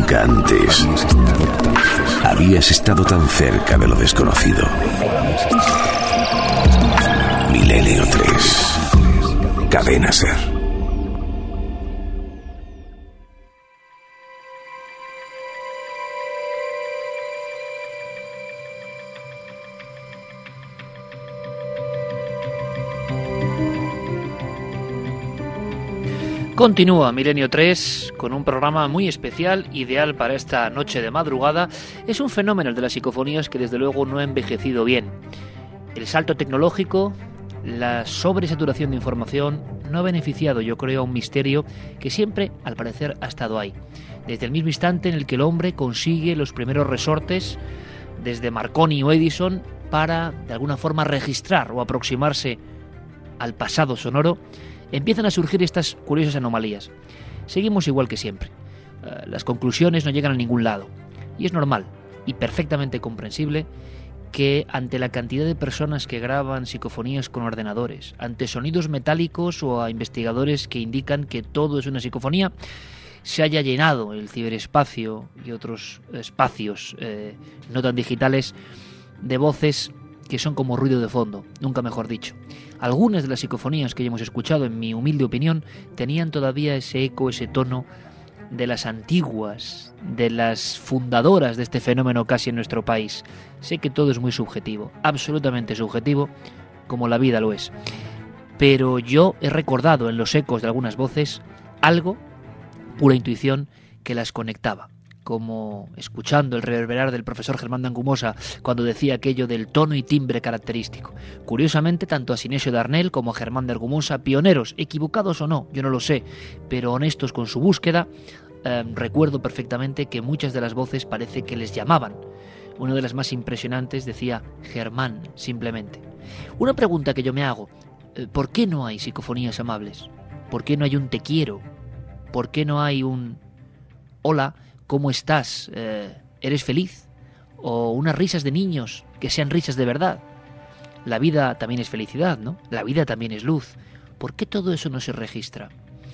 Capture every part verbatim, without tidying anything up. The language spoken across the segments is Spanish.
Nunca antes habías estado tan cerca de lo desconocido. Milenio tres. Cadena Ser. Continúa Milenio tres con un programa muy especial, ideal para esta noche de madrugada. Es un fenómeno el de las psicofonías que desde luego no ha envejecido bien. El salto tecnológico, la sobresaturación de información no ha beneficiado, yo creo, a un misterio que siempre, al parecer, ha estado ahí. Desde el mismo instante en el que el hombre consigue los primeros resortes, desde Marconi o Edison, para de alguna forma registrar o aproximarse al pasado sonoro, empiezan a surgir estas curiosas anomalías. Seguimos igual que siempre. Uh, las conclusiones no llegan a ningún lado. Y es normal y perfectamente comprensible que ante la cantidad de personas que graban psicofonías con ordenadores, ante sonidos metálicos o a investigadores que indican que todo es una psicofonía, se haya llenado el ciberespacio y otros espacios eh, no tan digitales de voces que son como ruido de fondo, nunca mejor dicho. Algunas de las psicofonías que ya hemos escuchado, en mi humilde opinión, tenían todavía ese eco, ese tono de las antiguas, de las fundadoras de este fenómeno casi en nuestro país. Sé que todo es muy subjetivo, absolutamente subjetivo, como la vida lo es. Pero yo he recordado en los ecos de algunas voces algo, pura intuición, que las conectaba. Como escuchando el reverberar del profesor Germán de Angumosa cuando decía aquello del tono y timbre característico. Curiosamente, tanto a Sinesio Darnell como a Germán de Angumosa, pioneros, equivocados o no, yo no lo sé, pero honestos con su búsqueda, eh, recuerdo perfectamente que muchas de las voces parece que les llamaban. Una de las más impresionantes decía Germán, simplemente. Una pregunta que yo me hago, eh, ¿por qué no hay psicofonías amables? ¿Por qué no hay un te quiero? ¿Por qué no hay un hola? ¿Cómo estás? Eh, ¿Eres feliz? O unas risas de niños que sean risas de verdad. La vida también es felicidad, ¿no? La vida también es luz. ¿Por qué todo eso no se registra?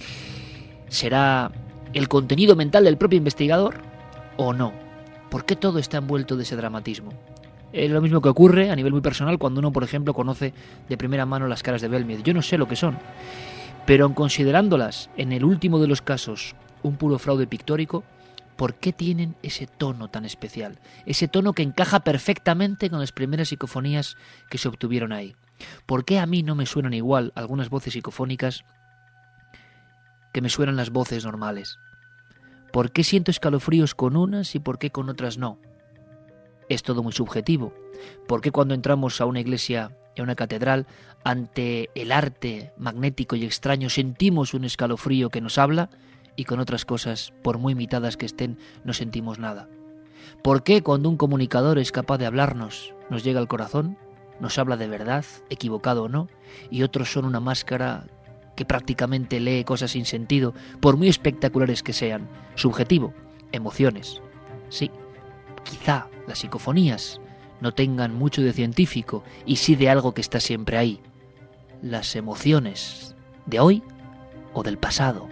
¿Será el contenido mental del propio investigador o no? ¿Por qué todo está envuelto de ese dramatismo? Es lo mismo que ocurre a nivel muy personal cuando uno, por ejemplo, conoce de primera mano las caras de Belmez. Yo no sé lo que son, pero en considerándolas, en el último de los casos, un puro fraude pictórico, ¿por qué tienen ese tono tan especial? Ese tono que encaja perfectamente con las primeras psicofonías que se obtuvieron ahí. ¿Por qué a mí no me suenan igual algunas voces psicofónicas que me suenan las voces normales? ¿Por qué siento escalofríos con unas y por qué con otras no? Es todo muy subjetivo. ¿Por qué cuando entramos a una iglesia, a una catedral, ante el arte magnético y extraño sentimos un escalofrío que nos habla? Y con otras cosas, por muy imitadas que estén, no sentimos nada. ¿Por qué cuando un comunicador es capaz de hablarnos, nos llega al corazón, nos habla de verdad, equivocado o no, y otros son una máscara que prácticamente lee cosas sin sentido, por muy espectaculares que sean? Subjetivo, emociones. Sí, quizá las psicofonías no tengan mucho de científico y sí de algo que está siempre ahí. Las emociones de hoy o del pasado.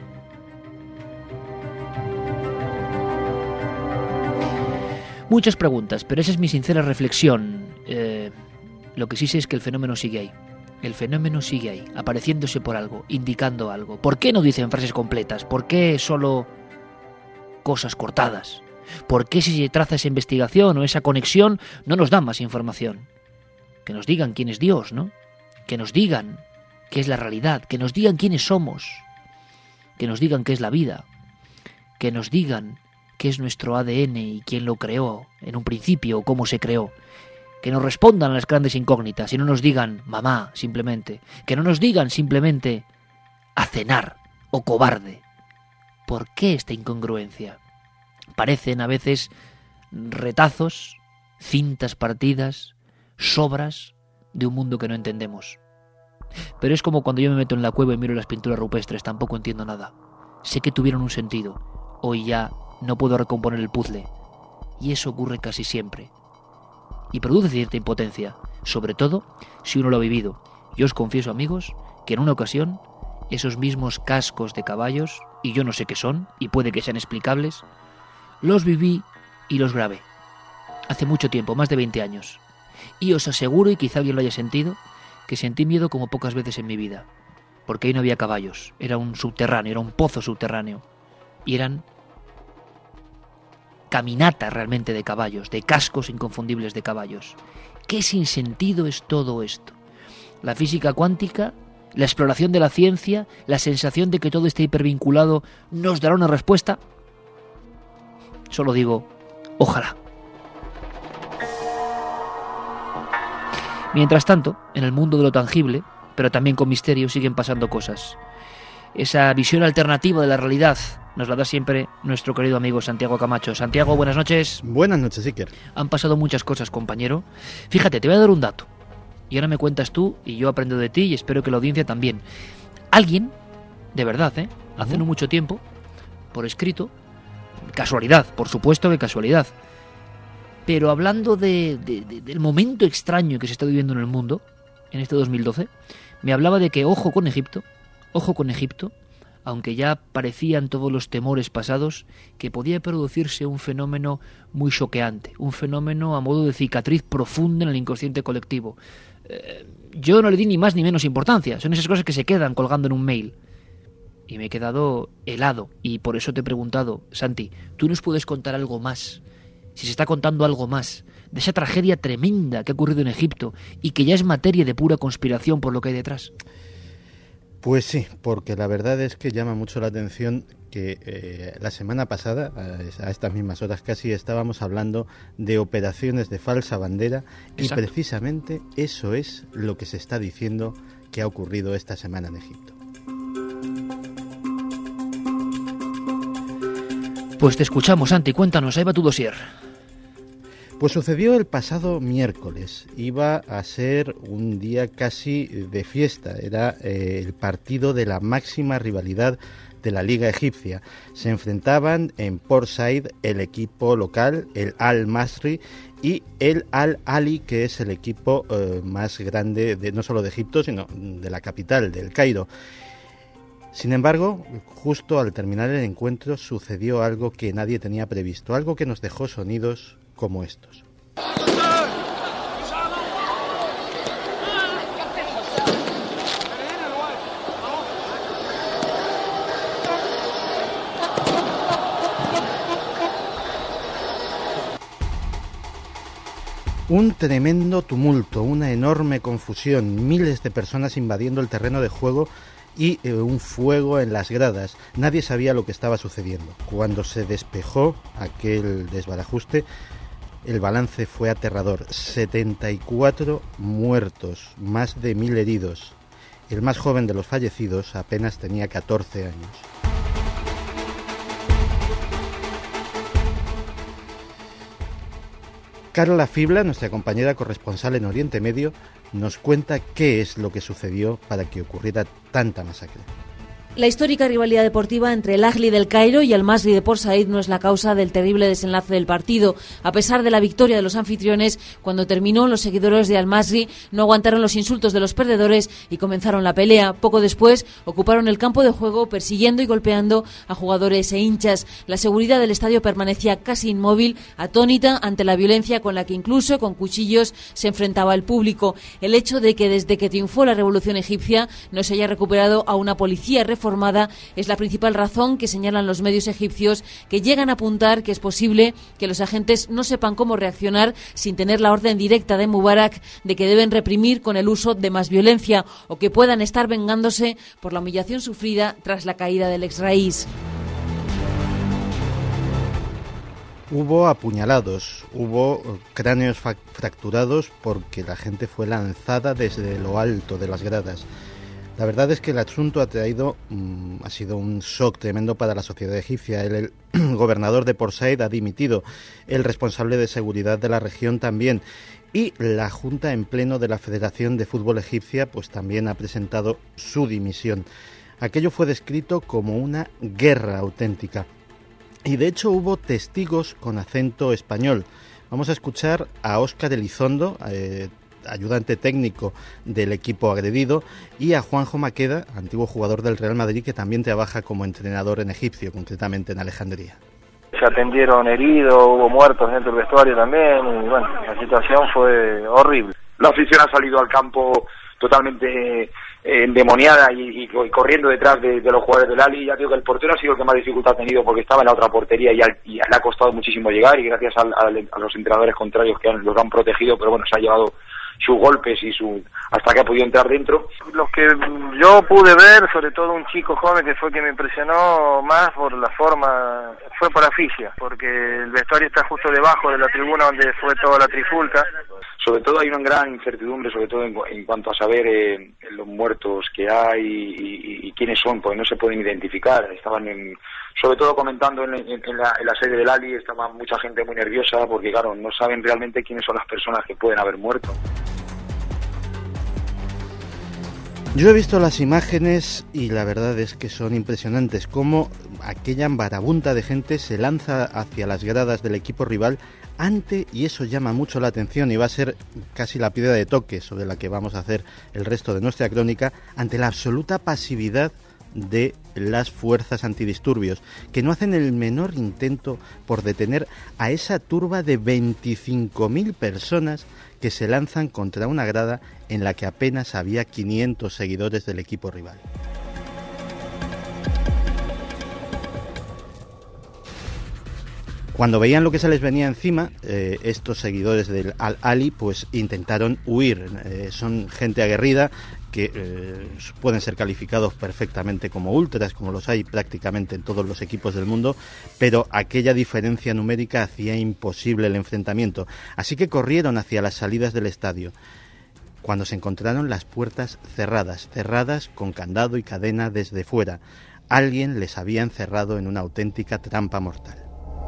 Muchas preguntas, pero esa es mi sincera reflexión. Eh, lo que sí sé es que el fenómeno sigue ahí. El fenómeno sigue ahí, apareciéndose por algo, indicando algo. ¿Por qué no dicen frases completas? ¿Por qué solo cosas cortadas? ¿Por qué si se traza esa investigación o esa conexión no nos dan más información? Que nos digan quién es Dios, ¿no? Que nos digan qué es la realidad, que nos digan quiénes somos, que nos digan qué es la vida, que nos digan qué es nuestro A D N y quién lo creó en un principio o cómo se creó. Que nos respondan a las grandes incógnitas y no nos digan mamá simplemente. Que no nos digan simplemente a cenar o cobarde. ¿Por qué esta incongruencia? Parecen a veces retazos, cintas partidas, sobras de un mundo que no entendemos. Pero es como cuando yo me meto en la cueva y miro las pinturas rupestres, tampoco entiendo nada. Sé que tuvieron un sentido. Hoy ya no puedo recomponer el puzzle. Y eso ocurre casi siempre. Y produce cierta impotencia, sobre todo si uno lo ha vivido. Yo os confieso, amigos, que en una ocasión esos mismos cascos de caballos, y yo no sé qué son, y puede que sean explicables, los viví y los grabé. Hace mucho tiempo, más de veinte años. Y os aseguro, y quizá alguien lo haya sentido, que sentí miedo como pocas veces en mi vida. Porque ahí no había caballos, era un subterráneo, era un pozo subterráneo. Y eran caminatas realmente de caballos, de cascos inconfundibles de caballos. ¿Qué sinsentido es todo esto? La física cuántica, la exploración de la ciencia, la sensación de que todo está hipervinculado, ¿nos dará una respuesta? Solo digo, ojalá. Mientras tanto, en el mundo de lo tangible, pero también con misterio, siguen pasando cosas. Esa visión alternativa de la realidad nos la da siempre nuestro querido amigo Santiago Camacho. Santiago, buenas noches. Buenas noches, Iker. Han pasado muchas cosas, compañero. Fíjate, te voy a dar un dato. Y ahora me cuentas tú, y yo aprendo de ti, y espero que la audiencia también. Alguien, de verdad, ¿eh? Hace uh-huh. no mucho tiempo, por escrito, casualidad, por supuesto que casualidad, pero hablando de, de, de, del momento extraño que se está viviendo en el mundo, en este dos mil doce, me hablaba de que ojo con Egipto, ojo con Egipto, aunque ya parecían todos los temores pasados, que podía producirse un fenómeno muy choqueante, un fenómeno a modo de cicatriz profunda en el inconsciente colectivo. Eh, yo no le di ni más ni menos importancia, son esas cosas que se quedan colgando en un mail. Y me he quedado helado, y por eso te he preguntado, Santi, ¿tú nos puedes contar algo más? Si se está contando algo más de esa tragedia tremenda que ha ocurrido en Egipto y que ya es materia de pura conspiración por lo que hay detrás. Pues sí, porque la verdad es que llama mucho la atención que eh, la semana pasada, a estas mismas horas casi, estábamos hablando de operaciones de falsa bandera. Exacto. Y precisamente eso es lo que se está diciendo que ha ocurrido esta semana en Egipto. Pues te escuchamos, Santi, cuéntanos, ahí va tu dossier. Pues sucedió el pasado miércoles, iba a ser un día casi de fiesta, era eh, el partido de la máxima rivalidad de la Liga Egipcia. Se enfrentaban en Port Said el equipo local, el Al-Masry, y el Al-Ali, que es el equipo eh, más grande de, no solo de Egipto, sino de la capital, del Cairo. Sin embargo, justo al terminar el encuentro sucedió algo que nadie tenía previsto, algo que nos dejó sonidos como estos. Un tremendo tumulto, una enorme confusión, miles de personas invadiendo el terreno de juego y eh, un fuego en las gradas. Nadie sabía lo que estaba sucediendo. Cuando se despejó aquel desbarajuste, el balance fue aterrador. setenta y cuatro muertos, más de mil heridos. El más joven de los fallecidos apenas tenía catorce años. Carla Fibla, nuestra compañera corresponsal en Oriente Medio, nos cuenta qué es lo que sucedió para que ocurriera tanta masacre. La histórica rivalidad deportiva entre el Ahly del Cairo y el Masry de Port Said no es la causa del terrible desenlace del partido. A pesar de la victoria de los anfitriones, cuando terminó, los seguidores de Al Masry no aguantaron los insultos de los perdedores y comenzaron la pelea. Poco después, ocuparon el campo de juego persiguiendo y golpeando a jugadores e hinchas. La seguridad del estadio permanecía casi inmóvil, atónita ante la violencia con la que incluso con cuchillos se enfrentaba el público. El hecho de que desde que triunfó la revolución egipcia no se haya recuperado a una policía reformada formada es la principal razón que señalan los medios egipcios, que llegan a apuntar que es posible que los agentes no sepan cómo reaccionar sin tener la orden directa de Mubarak de que deben reprimir con el uso de más violencia, o que puedan estar vengándose por la humillación sufrida tras la caída del ex raíz. Hubo apuñalados, hubo cráneos fracturados porque la gente fue lanzada desde lo alto de las gradas. La verdad es que el asunto ha traído, mmm, ha sido un shock tremendo para la sociedad egipcia. El, el gobernador de Port Said ha dimitido, el responsable de seguridad de la región también, y la Junta en pleno de la Federación de Fútbol Egipcia pues también ha presentado su dimisión. Aquello fue descrito como una guerra auténtica. Y de hecho hubo testigos con acento español. Vamos a escuchar a Óscar Elizondo, eh, ayudante técnico del equipo agredido, y a Juanjo Maqueda, antiguo jugador del Real Madrid, que también trabaja como entrenador en Egipcio, concretamente en Alejandría. Se atendieron heridos, hubo muertos dentro del vestuario también, y bueno, la situación fue horrible. La afición ha salido al campo totalmente eh, endemoniada y, y, y corriendo detrás de, de los jugadores del Ali. Ya digo que el portero ha sido el que más dificultad ha tenido porque estaba en la otra portería y, al, y le ha costado muchísimo llegar, y gracias al, al, a los entrenadores contrarios que han, los han protegido, pero bueno, se ha llevado sus golpes y su hasta que ha podido entrar dentro. Los que yo pude ver, sobre todo un chico joven que fue quien me impresionó más por la forma, fue por asfixia, porque el vestuario está justo debajo de la tribuna donde fue toda la trifulca. Sobre todo hay una gran incertidumbre, sobre todo en, en cuanto a saber eh, los muertos que hay y, y, y quiénes son, porque no se pueden identificar. Estaban en, sobre todo comentando en, en, en, la, en la sede del Ali, estaba mucha gente muy nerviosa porque claro, no saben realmente quiénes son las personas que pueden haber muerto. Yo he visto las imágenes y la verdad es que son impresionantes, cómo aquella marabunta de gente se lanza hacia las gradas del equipo rival ante, y eso llama mucho la atención y va a ser casi la piedra de toque sobre la que vamos a hacer el resto de nuestra crónica, ante la absoluta pasividad de las fuerzas antidisturbios, que no hacen el menor intento por detener a esa turba de veinticinco mil personas que se lanzan contra una grada en la que apenas había quinientos seguidores del equipo rival. Cuando veían lo que se les venía encima, eh, estos seguidores del Al-Ali pues intentaron huir. Eh, son gente aguerrida que eh, pueden ser calificados perfectamente como ultras, como los hay prácticamente en todos los equipos del mundo, pero aquella diferencia numérica hacía imposible el enfrentamiento. Así que corrieron hacia las salidas del estadio, cuando se encontraron las puertas cerradas, cerradas con candado y cadena desde fuera. Alguien les había encerrado en una auténtica trampa mortal.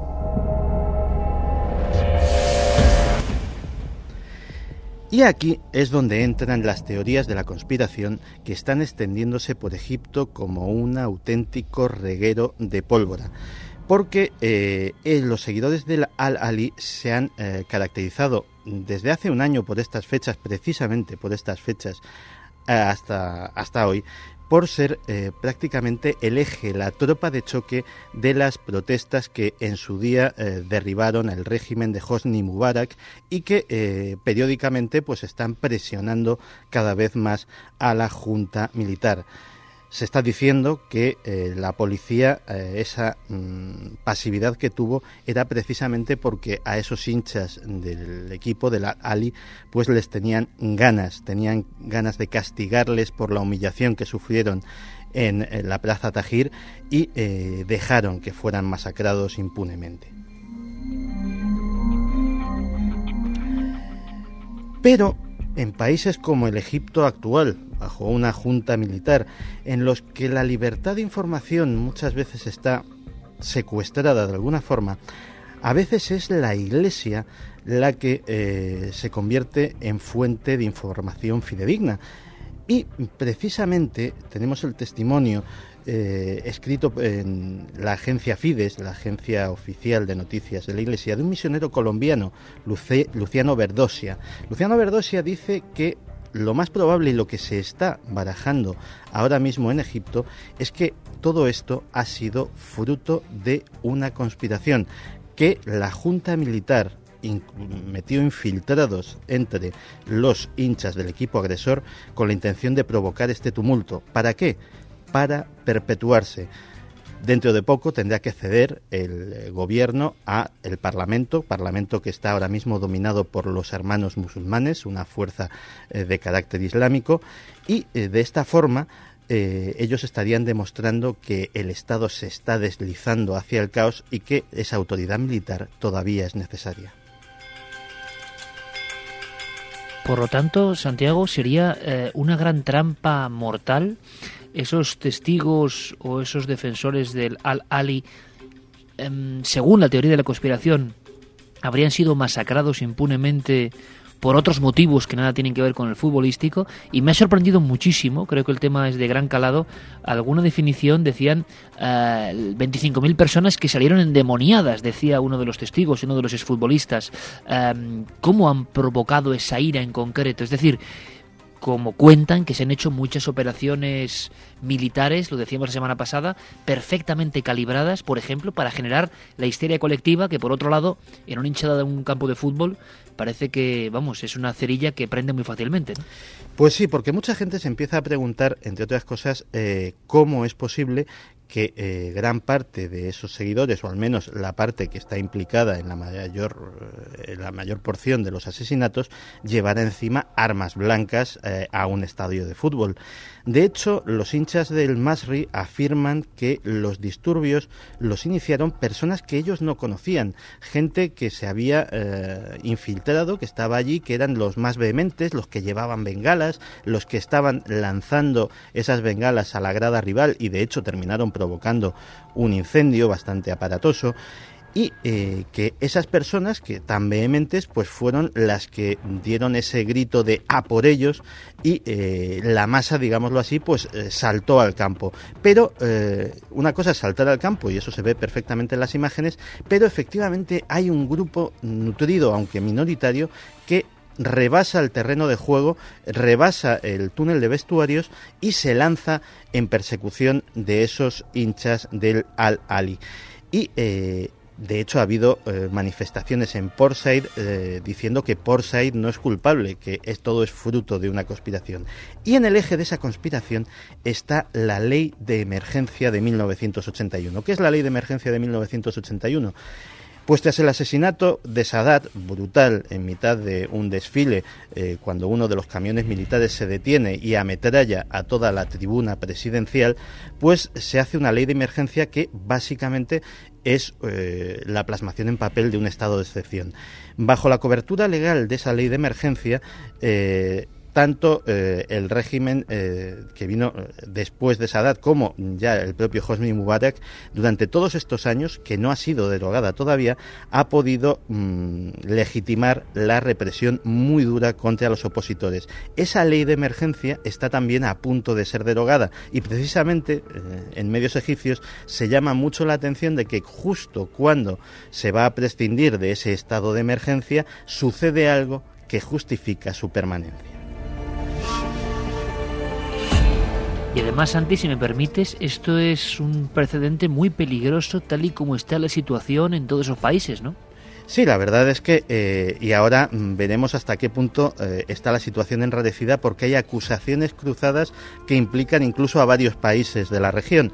Y aquí es donde entran las teorías de la conspiración que están extendiéndose por Egipto como un auténtico reguero de pólvora. Porque eh, eh, los seguidores del Al-Ali se han eh, caracterizado desde hace un año por estas fechas, precisamente por estas fechas, eh, hasta, hasta hoy, por ser eh, prácticamente el eje, la tropa de choque de las protestas que en su día eh, derribaron el régimen de Hosni Mubarak y que eh, periódicamente pues están presionando cada vez más a la junta militar. Se está diciendo que eh, la policía, eh, esa mmm, pasividad que tuvo, era precisamente porque a esos hinchas del equipo del Ali pues les tenían ganas, tenían ganas de castigarles por la humillación que sufrieron en, en la Plaza Tahrir y eh, dejaron que fueran masacrados impunemente. Pero en países como el Egipto actual, bajo una junta militar, en los que la libertad de información muchas veces está secuestrada de alguna forma, a veces es la Iglesia la que eh, se convierte en fuente de información fidedigna. Y precisamente tenemos el testimonio eh, escrito en la agencia Fides, la agencia oficial de noticias de la Iglesia, de un misionero colombiano, Luce, Luciano Verdosia. Luciano Verdosia dice que lo más probable y lo que se está barajando ahora mismo en Egipto es que todo esto ha sido fruto de una conspiración, que la junta militar metió infiltrados entre los hinchas del equipo agresor con la intención de provocar este tumulto. ¿Para qué? Para perpetuarse. Dentro de poco tendrá que ceder el gobierno a el Parlamento, Parlamento que está ahora mismo dominado por los Hermanos Musulmanes, una fuerza eh, de carácter islámico, y eh, de esta forma eh, ellos estarían demostrando que el Estado se está deslizando hacia el caos y que esa autoridad militar todavía es necesaria. Por lo tanto, Santiago, sería eh, una gran trampa mortal esos testigos o esos defensores del Al-Ali, eh, según la teoría de la conspiración, habrían sido masacrados impunemente por otros motivos que nada tienen que ver con el futbolístico. Y me ha sorprendido muchísimo, creo que el tema es de gran calado, alguna definición decían eh, veinticinco mil personas que salieron endemoniadas, decía uno de los testigos, uno de los exfutbolistas. Eh, ¿Cómo han provocado esa ira en concreto? Es decir, como cuentan que se han hecho muchas operaciones militares, lo decíamos la semana pasada, perfectamente calibradas, por ejemplo, para generar la histeria colectiva, que por otro lado, en una hinchada de un campo de fútbol, parece que, vamos, es una cerilla que prende muy fácilmente, ¿no? Pues sí, porque mucha gente se empieza a preguntar, entre otras cosas, eh, cómo es posible que eh, gran parte de esos seguidores, o al menos la parte que está implicada en la mayor, eh, la mayor porción de los asesinatos, llevara encima armas blancas eh, a un estadio de fútbol. De hecho, los hinchas del Masri afirman que los disturbios los iniciaron personas que ellos no conocían, gente que se había eh, infiltrado, que estaba allí, que eran los más vehementes, los que llevaban bengalas, los que estaban lanzando esas bengalas a la grada rival y de hecho terminaron provocando un incendio bastante aparatoso, y eh, que esas personas que tan vehementes pues fueron las que dieron ese grito de "a por ellos", y eh, la masa, digámoslo así, pues eh, saltó al campo. Pero eh, una cosa es saltar al campo, y eso se ve perfectamente en las imágenes, pero efectivamente hay un grupo nutrido, aunque minoritario, que rebasa el terreno de juego, rebasa el túnel de vestuarios y se lanza en persecución de esos hinchas del Al-Ahly. Y eh, de hecho ha habido eh, manifestaciones en Port Said eh, diciendo que Port Said no es culpable, que es, todo es fruto de una conspiración. Y en el eje de esa conspiración está la Ley de Emergencia de mil novecientos ochenta y uno. ¿Qué es la Ley de Emergencia de mil novecientos ochenta y uno? Pues tras el asesinato de Sadat, brutal, en mitad de un desfile, eh, cuando uno de los camiones militares se detiene y ametralla a toda la tribuna presidencial, pues se hace una ley de emergencia que básicamente es eh, la plasmación en papel de un estado de excepción. Bajo la cobertura legal de esa ley de emergencia, eh, tanto eh, el régimen eh, que vino después de Sadat como ya el propio Hosni Mubarak, durante todos estos años, que no ha sido derogada todavía, ha podido mmm, legitimar la represión muy dura contra los opositores. Esa ley de emergencia está también a punto de ser derogada y precisamente eh, en medios egipcios se llama mucho la atención de que justo cuando se va a prescindir de ese estado de emergencia sucede algo que justifica su permanencia. Y además, Santi, si me permites, esto es un precedente muy peligroso tal y como está la situación en todos esos países, ¿no? Sí, la verdad es que, eh, y ahora veremos hasta qué punto eh, está la situación enrarecida, porque hay acusaciones cruzadas que implican incluso a varios países de la región.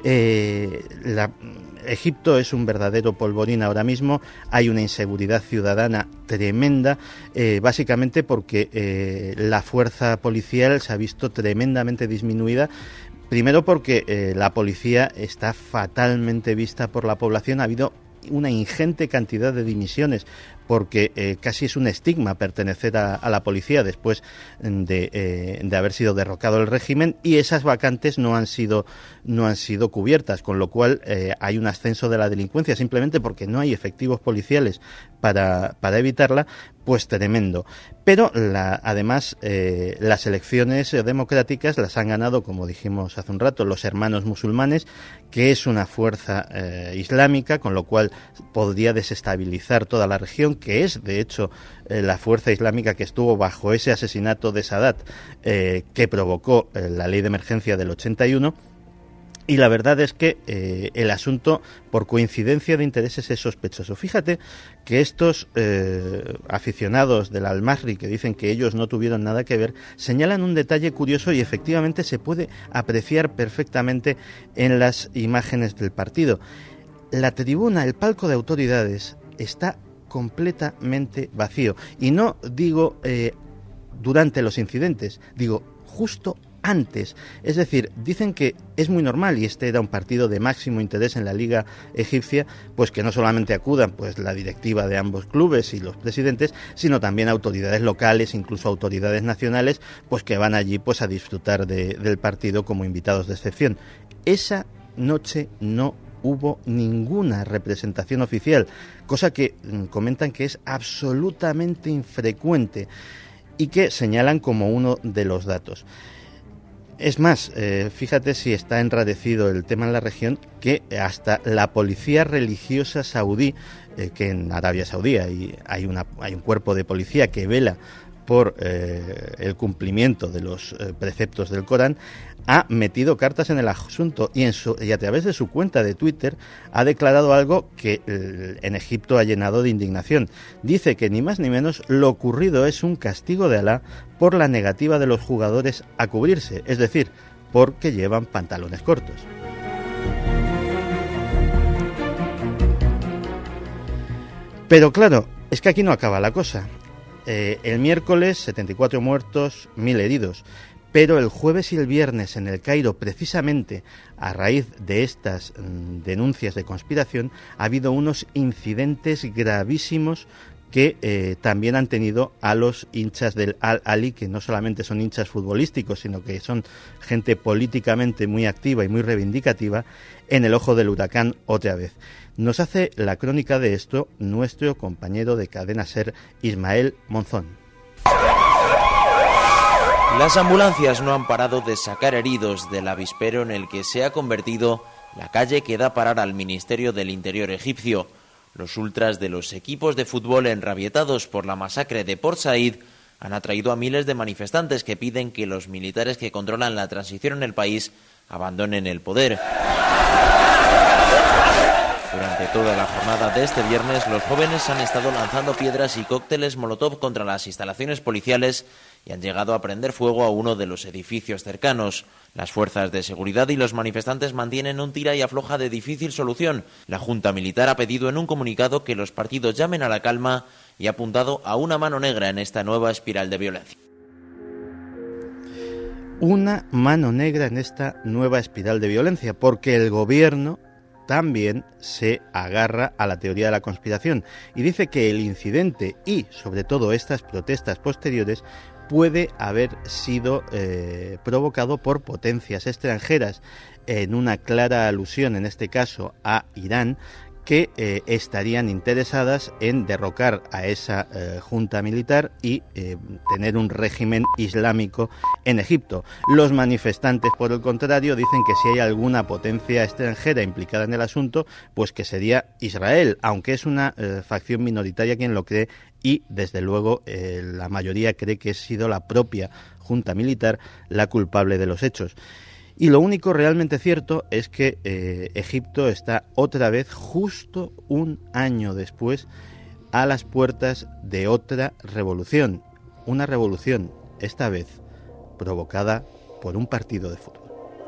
Eh, la, Egipto es un verdadero polvorín ahora mismo, hay una inseguridad ciudadana tremenda, eh, básicamente porque eh, la fuerza policial se ha visto tremendamente disminuida. Primero porque eh, la policía está fatalmente vista por la población, ha habido una ingente cantidad de dimisiones porque eh, casi es un estigma pertenecer a, a la policía después de, eh, de haber sido derrocado el régimen, y esas vacantes no han sido no han sido cubiertas, con lo cual eh, hay un ascenso de la delincuencia simplemente porque no hay efectivos policiales para, para evitarla, pues tremendo. Pero la, además eh, las elecciones democráticas las han ganado, como dijimos hace un rato, los Hermanos Musulmanes, que es una fuerza eh, islámica, con lo cual podría desestabilizar toda la región, que es de hecho eh, la fuerza islámica que estuvo bajo ese asesinato de Sadat eh, que provocó eh, la ley de emergencia del ochenta y uno. Y la verdad es que eh, el asunto, por coincidencia de intereses, es sospechoso. Fíjate que estos eh, aficionados del Al-Masri, que dicen que ellos no tuvieron nada que ver, señalan un detalle curioso y efectivamente se puede apreciar perfectamente en las imágenes del partido. La tribuna, el palco de autoridades, está completamente vacío. Y no digo eh, durante los incidentes, digo justo antes. Es decir, dicen que es muy normal, y este era un partido de máximo interés en la Liga Egipcia, pues que no solamente acudan pues la directiva de ambos clubes y los presidentes, sino también autoridades locales, incluso autoridades nacionales, pues que van allí pues a disfrutar de, del partido como invitados de excepción. Esa noche no hubo ninguna representación oficial, cosa que mm, comentan que es absolutamente infrecuente y que señalan como uno de los datos. Es más, eh, fíjate si está enrarecido el tema en la región, que hasta la policía religiosa saudí, eh, que en Arabia Saudí hay, hay, una, hay un cuerpo de policía que vela por eh, el cumplimiento de los eh, preceptos del Corán, ha metido cartas en el asunto y, en su, y a través de su cuenta de Twitter ha declarado algo que eh, en Egipto ha llenado de indignación. Dice que ni más ni menos lo ocurrido es un castigo de Alá por la negativa de los jugadores a cubrirse, es decir, porque llevan pantalones cortos. Pero claro, es que aquí no acaba la cosa. Eh, el miércoles, setenta y cuatro muertos, mil heridos. Pero el jueves y el viernes en el Cairo, precisamente a raíz de estas mm, denuncias de conspiración, ha habido unos incidentes gravísimos que eh, también han tenido a los hinchas del Al-Ahly, que no solamente son hinchas futbolísticos, sino que son gente políticamente muy activa y muy reivindicativa, en el ojo del huracán otra vez. Nos hace la crónica de esto nuestro compañero de Cadena SER, Ismael Monzón. Las ambulancias no han parado de sacar heridos del avispero en el que se ha convertido la calle que da parar al Ministerio del Interior egipcio. Los ultras de los equipos de fútbol enrabietados por la masacre de Port Said han atraído a miles de manifestantes que piden que los militares que controlan la transición en el país abandonen el poder. Durante toda la jornada de este viernes, los jóvenes han estado lanzando piedras y cócteles molotov contra las instalaciones policiales y han llegado a prender fuego a uno de los edificios cercanos. Las fuerzas de seguridad y los manifestantes mantienen un tira y afloja de difícil solución. La Junta Militar ha pedido en un comunicado que los partidos llamen a la calma y ha apuntado a una mano negra en esta nueva espiral de violencia. Una mano negra en esta nueva espiral de violencia, porque el gobierno también se agarra a la teoría de la conspiración y dice que el incidente y, sobre todo, estas protestas posteriores puede haber sido eh, provocado por potencias extranjeras, en una clara alusión, en este caso, a Irán, que eh, estarían interesadas en derrocar a esa eh, junta militar y eh, tener un régimen islámico en Egipto. Los manifestantes, por el contrario, dicen que si hay alguna potencia extranjera implicada en el asunto, pues que sería Israel, aunque es una eh, facción minoritaria quien lo cree y, desde luego, eh, la mayoría cree que ha sido la propia junta militar la culpable de los hechos. Y lo único realmente cierto es que eh, Egipto está otra vez, justo un año después, a las puertas de otra revolución. Una revolución, esta vez, provocada por un partido de fútbol.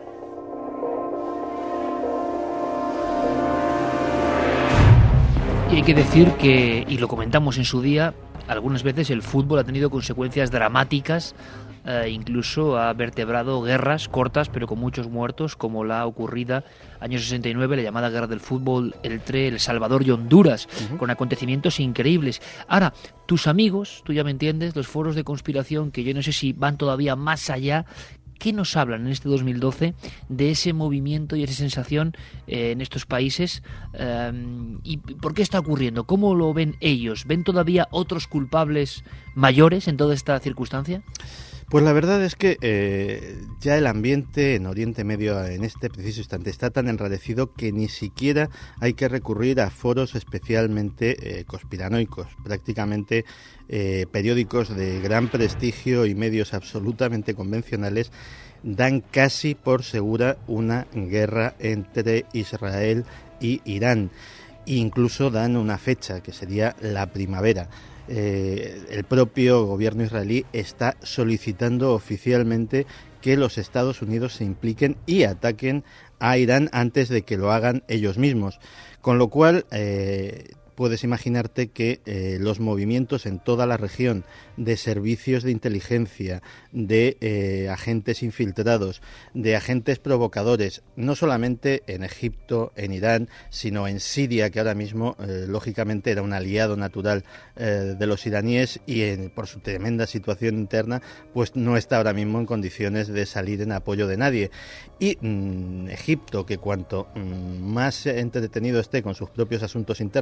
Y hay que decir que, y lo comentamos en su día, algunas veces el fútbol ha tenido consecuencias dramáticas. Eh, incluso ha vertebrado guerras cortas pero con muchos muertos, como la ocurrida año sesenta y nueve, la llamada guerra del fútbol entre El Salvador y Honduras, uh-huh. con acontecimientos increíbles. Ahora, tus amigos, tú ya me entiendes, los foros de conspiración, que yo no sé si van todavía más allá, ¿qué nos hablan en este dos mil doce de ese movimiento y esa sensación eh, en estos países? Eh, ¿Y por qué está ocurriendo? ¿Cómo lo ven ellos? ¿Ven todavía otros culpables mayores en toda esta circunstancia? Pues la verdad es que eh, ya el ambiente en Oriente Medio en este preciso instante está tan enrarecido que ni siquiera hay que recurrir a foros especialmente eh, conspiranoicos. Prácticamente eh, periódicos de gran prestigio y medios absolutamente convencionales dan casi por segura una guerra entre Israel y Irán. E incluso dan una fecha, que sería la primavera. Eh, el propio gobierno israelí está solicitando oficialmente que los Estados Unidos se impliquen y ataquen a Irán antes de que lo hagan ellos mismos, con lo cual eh, puedes imaginarte que eh, los movimientos en toda la región de servicios de inteligencia, de eh, agentes infiltrados, de agentes provocadores, no solamente en Egipto, en Irán, sino en Siria, que ahora mismo, eh, lógicamente, era un aliado natural eh, de los iraníes y en, por su tremenda situación interna, pues no está ahora mismo en condiciones de salir en apoyo de nadie. Y mmm, Egipto, que cuanto mmm, más entretenido esté con sus propios asuntos internos, pues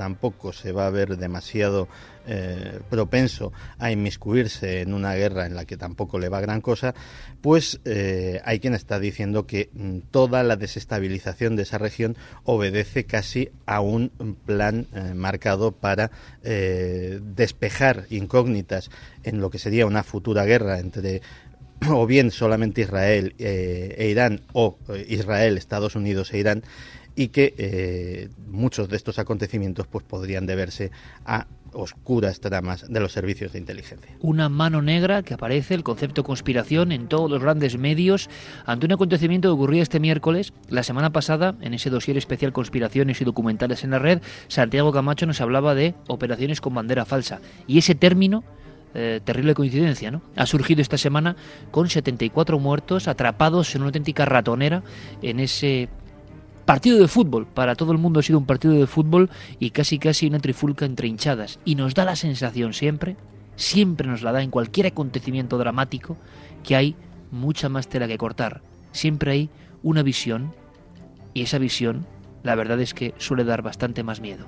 tampoco se va a ver demasiado eh, propenso a inmiscuirse en una guerra en la que tampoco le va gran cosa, pues eh, hay quien está diciendo que mm, toda la desestabilización de esa región obedece casi a un plan eh, marcado para eh, despejar incógnitas en lo que sería una futura guerra entre o bien solamente Israel eh, e Irán, o eh, Israel, Estados Unidos e Irán, y que eh, muchos de estos acontecimientos pues podrían deberse a oscuras tramas de los servicios de inteligencia. Una mano negra que aparece, el concepto conspiración, en todos los grandes medios ante un acontecimiento que ocurría este miércoles. La semana pasada, en ese dossier especial Conspiraciones y Documentales en la Red, Santiago Camacho nos hablaba de operaciones con bandera falsa, y ese término, Eh, terrible coincidencia, ¿no?, ha surgido esta semana con setenta y cuatro muertos atrapados en una auténtica ratonera en ese partido de fútbol. Para todo el mundo ha sido un partido de fútbol y casi casi una trifulca entre hinchadas, y nos da la sensación siempre, siempre nos la da en cualquier acontecimiento dramático, que hay mucha más tela que cortar. Siempre hay una visión, y esa visión, la verdad es que suele dar bastante más miedo.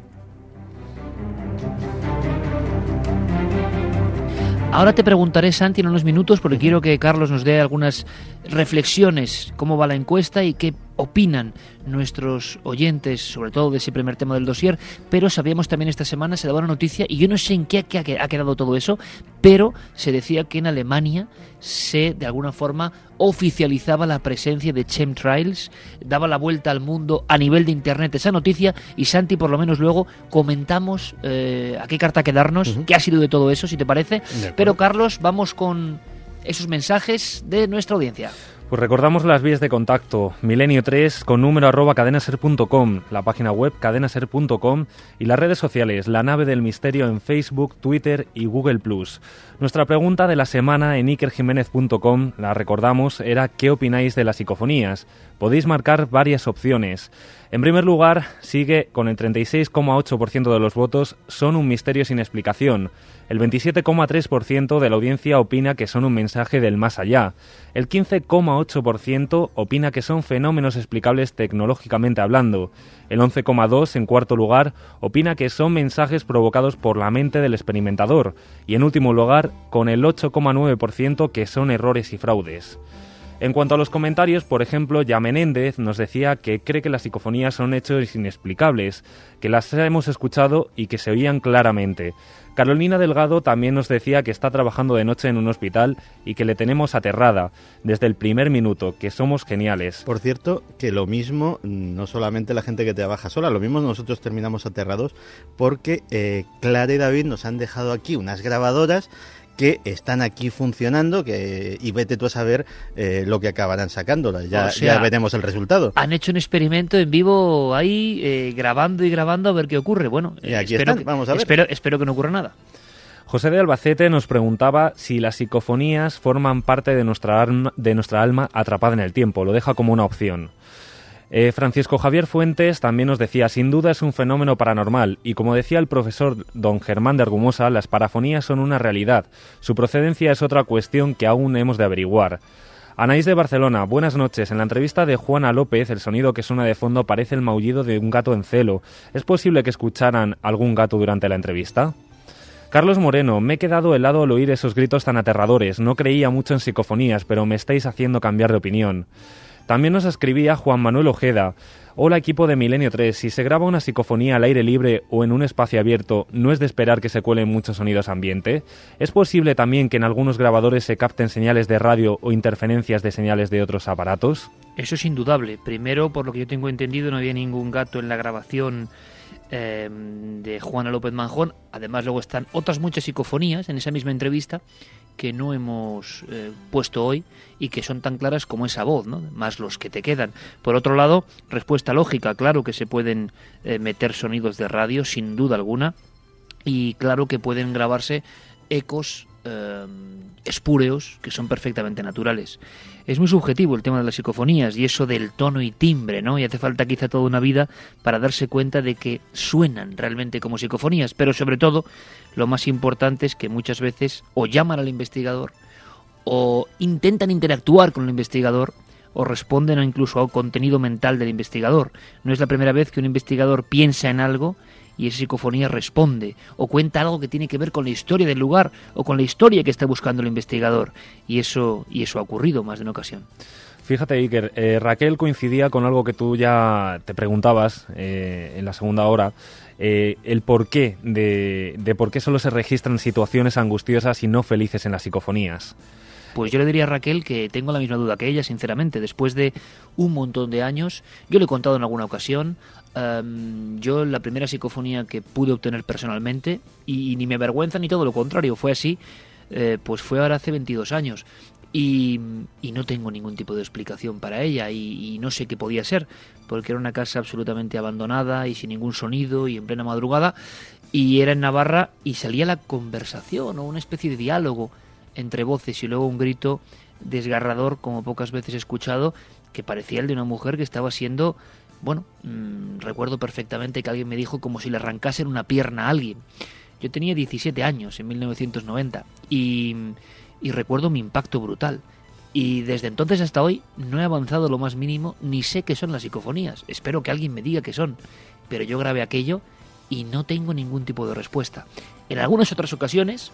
Ahora te preguntaré, Santi, en unos minutos, porque quiero que Carlos nos dé algunas reflexiones, cómo va la encuesta y qué opinan nuestros oyentes, sobre todo de ese primer tema del dossier. Pero sabíamos también esta semana, se daba una noticia, y yo no sé en qué ha quedado todo eso, pero se decía que en Alemania se, de alguna forma, oficializaba la presencia de chemtrails, daba la vuelta al mundo a nivel de internet esa noticia, y Santi, por lo menos luego comentamos eh, a qué carta quedarnos, uh-huh. qué ha sido de todo eso, si te parece. Pero Carlos, vamos con esos mensajes de nuestra audiencia. Pues recordamos las vías de contacto: milenio tres con número arroba cadenaser punto com, la página web cadenaser punto com, y las redes sociales La Nave del Misterio en Facebook, Twitter y Google plus. Nuestra pregunta de la semana en iker jiménez punto com, la recordamos, era ¿qué opináis de las psicofonías? Podéis marcar varias opciones. En primer lugar, sigue con el treinta y seis coma ocho por ciento de los votos son un misterio sin explicación. El veintisiete coma tres por ciento de la audiencia opina que son un mensaje del más allá. El quince coma ocho por ciento opina que son fenómenos explicables tecnológicamente hablando. El once coma dos por ciento, en cuarto lugar, opina que son mensajes provocados por la mente del experimentador. Y en último lugar, con el ocho coma nueve por ciento, que son errores y fraudes. En cuanto a los comentarios, por ejemplo, Ya Menéndez nos decía que cree que las psicofonías son hechos inexplicables, que las hemos escuchado y que se oían claramente. Carolina Delgado también nos decía que está trabajando de noche en un hospital y que le tenemos aterrada desde el primer minuto, que somos geniales. Por cierto, que lo mismo, no solamente la gente que trabaja sola, lo mismo nosotros terminamos aterrados porque eh, Clara y David nos han dejado aquí unas grabadoras que están aquí funcionando, que y vete tú a saber eh, lo que acabarán sacándolas. Ya, o sea, ya veremos el resultado. Han hecho un experimento en vivo ahí, eh, grabando y grabando a ver qué ocurre. Bueno, y aquí espero, están, vamos a ver. Espero, espero que no ocurra nada. José de Albacete nos preguntaba si las psicofonías forman parte de nuestra alma, de nuestra alma atrapada en el tiempo. Lo deja como una opción. Eh, Francisco Javier Fuentes también nos decía, sin duda es un fenómeno paranormal, y como decía el profesor don Germán de Argumosa, las parafonías son una realidad. Su procedencia es otra cuestión que aún hemos de averiguar. Anaís de Barcelona, buenas noches. En la entrevista de Juana López, el sonido que suena de fondo parece el maullido de un gato en celo. ¿Es posible que escucharan algún gato durante la entrevista? Carlos Moreno, me he quedado helado al oír esos gritos tan aterradores. No creía mucho en psicofonías, pero me estáis haciendo cambiar de opinión. También nos escribía Juan Manuel Ojeda. Hola equipo de Milenio tres, si se graba una psicofonía al aire libre o en un espacio abierto, ¿no es de esperar que se cuelen muchos sonidos ambiente? ¿Es posible también que en algunos grabadores se capten señales de radio o interferencias de señales de otros aparatos? Eso es indudable. Primero, por lo que yo tengo entendido, no había ningún gato en la grabación eh, de Juana López Manjón. Además, luego están otras muchas psicofonías en esa misma entrevista que no hemos eh, puesto hoy y que son tan claras como esa voz, ¿no? Más los que te quedan. Por otro lado, respuesta lógica, claro que se pueden eh, meter sonidos de radio, sin duda alguna, y claro que pueden grabarse ecos eh, espúreos que son perfectamente naturales. Es muy subjetivo el tema de las psicofonías y eso del tono y timbre, ¿no? Y hace falta quizá toda una vida para darse cuenta de que suenan realmente como psicofonías, pero sobre todo lo más importante es que muchas veces o llaman al investigador o intentan interactuar con el investigador o responden incluso al contenido mental del investigador. No es la primera vez que un investigador piensa en algo y esa psicofonía responde o cuenta algo que tiene que ver con la historia del lugar o con la historia que está buscando el investigador, y eso, y eso ha ocurrido más de una ocasión. Fíjate, Iker, eh, Raquel coincidía con algo que tú ya te preguntabas eh, en la segunda hora, eh, el porqué de, de por qué solo se registran situaciones angustiosas y no felices en las psicofonías. Pues yo le diría a Raquel que tengo la misma duda que ella, sinceramente. Después de un montón de años, yo le he contado en alguna ocasión, um, yo la primera psicofonía que pude obtener personalmente, y, y ni me avergüenza ni todo lo contrario, fue así, eh, pues fue ahora hace veintidós años. Y, y no tengo ningún tipo de explicación para ella y, y no sé qué podía ser, porque era una casa absolutamente abandonada y sin ningún sonido y en plena madrugada, y era en Navarra y salía la conversación o una especie de diálogo entre voces y luego un grito desgarrador como pocas veces he escuchado, que parecía el de una mujer que estaba siendo, bueno, mmm, recuerdo perfectamente que alguien me dijo como si le arrancasen una pierna a alguien. Yo tenía diecisiete años en mil novecientos noventa y... y recuerdo mi impacto brutal. Y desde entonces hasta hoy no he avanzado lo más mínimo, ni sé qué son las psicofonías. Espero que alguien me diga qué son. Pero yo grabé aquello y no tengo ningún tipo de respuesta. En algunas otras ocasiones,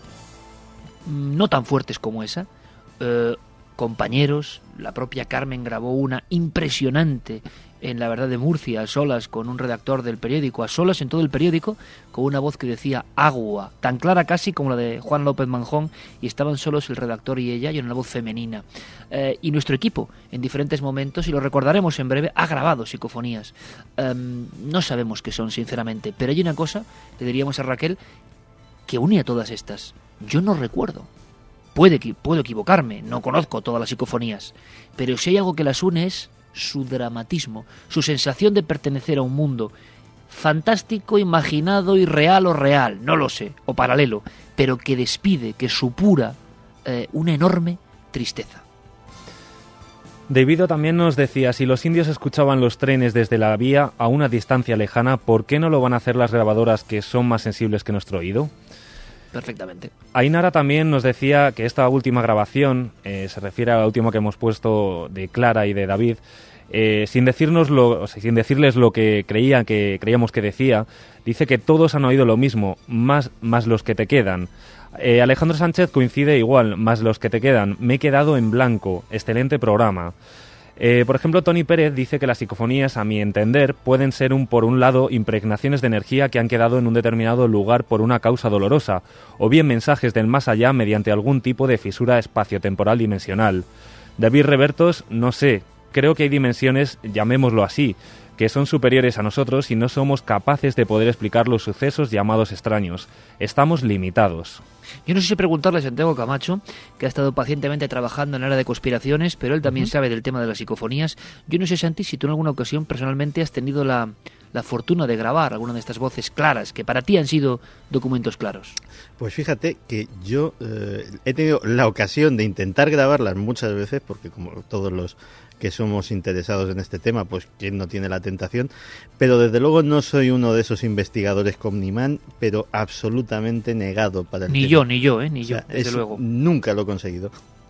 no tan fuertes como esa, eh, compañeros, la propia Carmen grabó una impresionante en La Verdad de Murcia, a solas con un redactor del periódico, a solas en todo el periódico, con una voz que decía agua, tan clara casi como la de Juan López Manjón, y estaban solos el redactor y ella, y en una voz femenina. Eh, y nuestro equipo, en diferentes momentos, y lo recordaremos en breve, ha grabado psicofonías. Eh, no sabemos qué son, sinceramente, pero hay una cosa, le diríamos a Raquel, que une a todas estas. Yo no recuerdo. Puede que puedo equivocarme, no conozco todas las psicofonías, pero si hay algo que las une es su dramatismo, su sensación de pertenecer a un mundo fantástico, imaginado, irreal o real, no lo sé, o paralelo, pero que despide, que supura eh, una enorme tristeza. Debido también nos decía, si los indios escuchaban los trenes desde la vía a una distancia lejana, ¿por qué no lo van a hacer las grabadoras que son más sensibles que nuestro oído? Perfectamente. Ainara también nos decía que esta última grabación, eh, se refiere a la última que hemos puesto de Clara y de David, eh, sin decirnos lo, o sea, sin decirles lo que creían que creíamos que decía, dice que todos han oído lo mismo, más, más los que te quedan. Eh, Alejandro Sánchez coincide igual, más los que te quedan. Me he quedado en blanco. Excelente programa. Eh, por ejemplo, Tony Pérez dice que las psicofonías, a mi entender, pueden ser, un por un lado, impregnaciones de energía que han quedado en un determinado lugar por una causa dolorosa, o bien mensajes del más allá mediante algún tipo de fisura espaciotemporal dimensional. David Revertos, no sé, creo que hay dimensiones, llamémoslo así, que son superiores a nosotros y no somos capaces de poder explicar los sucesos llamados extraños. Estamos limitados. Yo no sé si preguntarle a Santiago Camacho, que ha estado pacientemente trabajando en el área de conspiraciones, pero él también uh-huh. sabe del tema de las psicofonías. Yo no sé, Santi, si tú en alguna ocasión personalmente has tenido la, la fortuna de grabar alguna de estas voces claras, que para ti han sido documentos claros. Pues fíjate que yo eh, he tenido la ocasión de intentar grabarlas muchas veces, porque como todos los que somos interesados en este tema, pues quién no tiene la tentación, pero desde luego no soy uno de esos investigadores Omniman, pero absolutamente negado para el Ni tema. yo, ni yo, ¿eh? Ni o sea, yo, desde eso luego. Nunca lo he conseguido.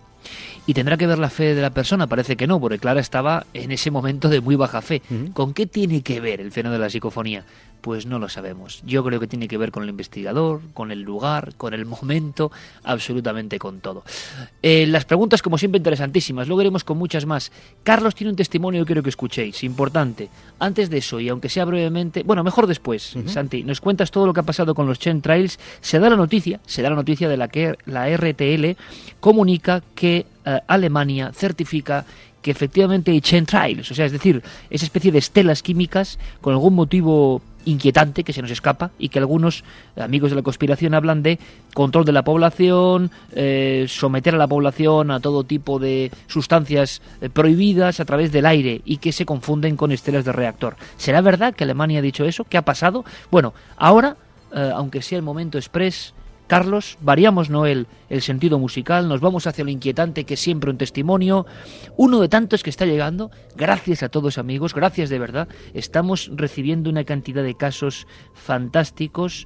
¿Y tendrá que ver la fe de la persona? Parece que no, porque Clara estaba en ese momento de muy baja fe. Uh-huh. ¿Con qué tiene que ver el fenómeno de la psicofonía? Pues no lo sabemos. Yo creo que tiene que ver con el investigador, con el lugar, con el momento, absolutamente con todo. Eh, las preguntas, como siempre, interesantísimas. Luego iremos con muchas más. Carlos tiene un testimonio que quiero que escuchéis, importante. Antes de eso, y aunque sea brevemente, bueno, mejor después, uh-huh. Santi, nos cuentas todo lo que ha pasado con los chemtrails. Se da la noticia, se da la noticia de la que la R T L comunica que uh, Alemania certifica que efectivamente hay chemtrails, o sea, es decir, esa especie de estelas químicas con algún motivo inquietante que se nos escapa y que algunos amigos de la conspiración hablan de control de la población, eh, someter a la población a todo tipo de sustancias eh, prohibidas a través del aire y que se confunden con estelas de reactor. ¿Será verdad que Alemania ha dicho eso? ¿Qué ha pasado? Bueno, ahora, eh, aunque sea el momento express, Carlos, variamos, ¿no?, el, el sentido musical, nos vamos hacia lo inquietante, que es siempre un testimonio, uno de tantos que está llegando. Gracias a todos, amigos, gracias de verdad. Estamos recibiendo una cantidad de casos fantásticos,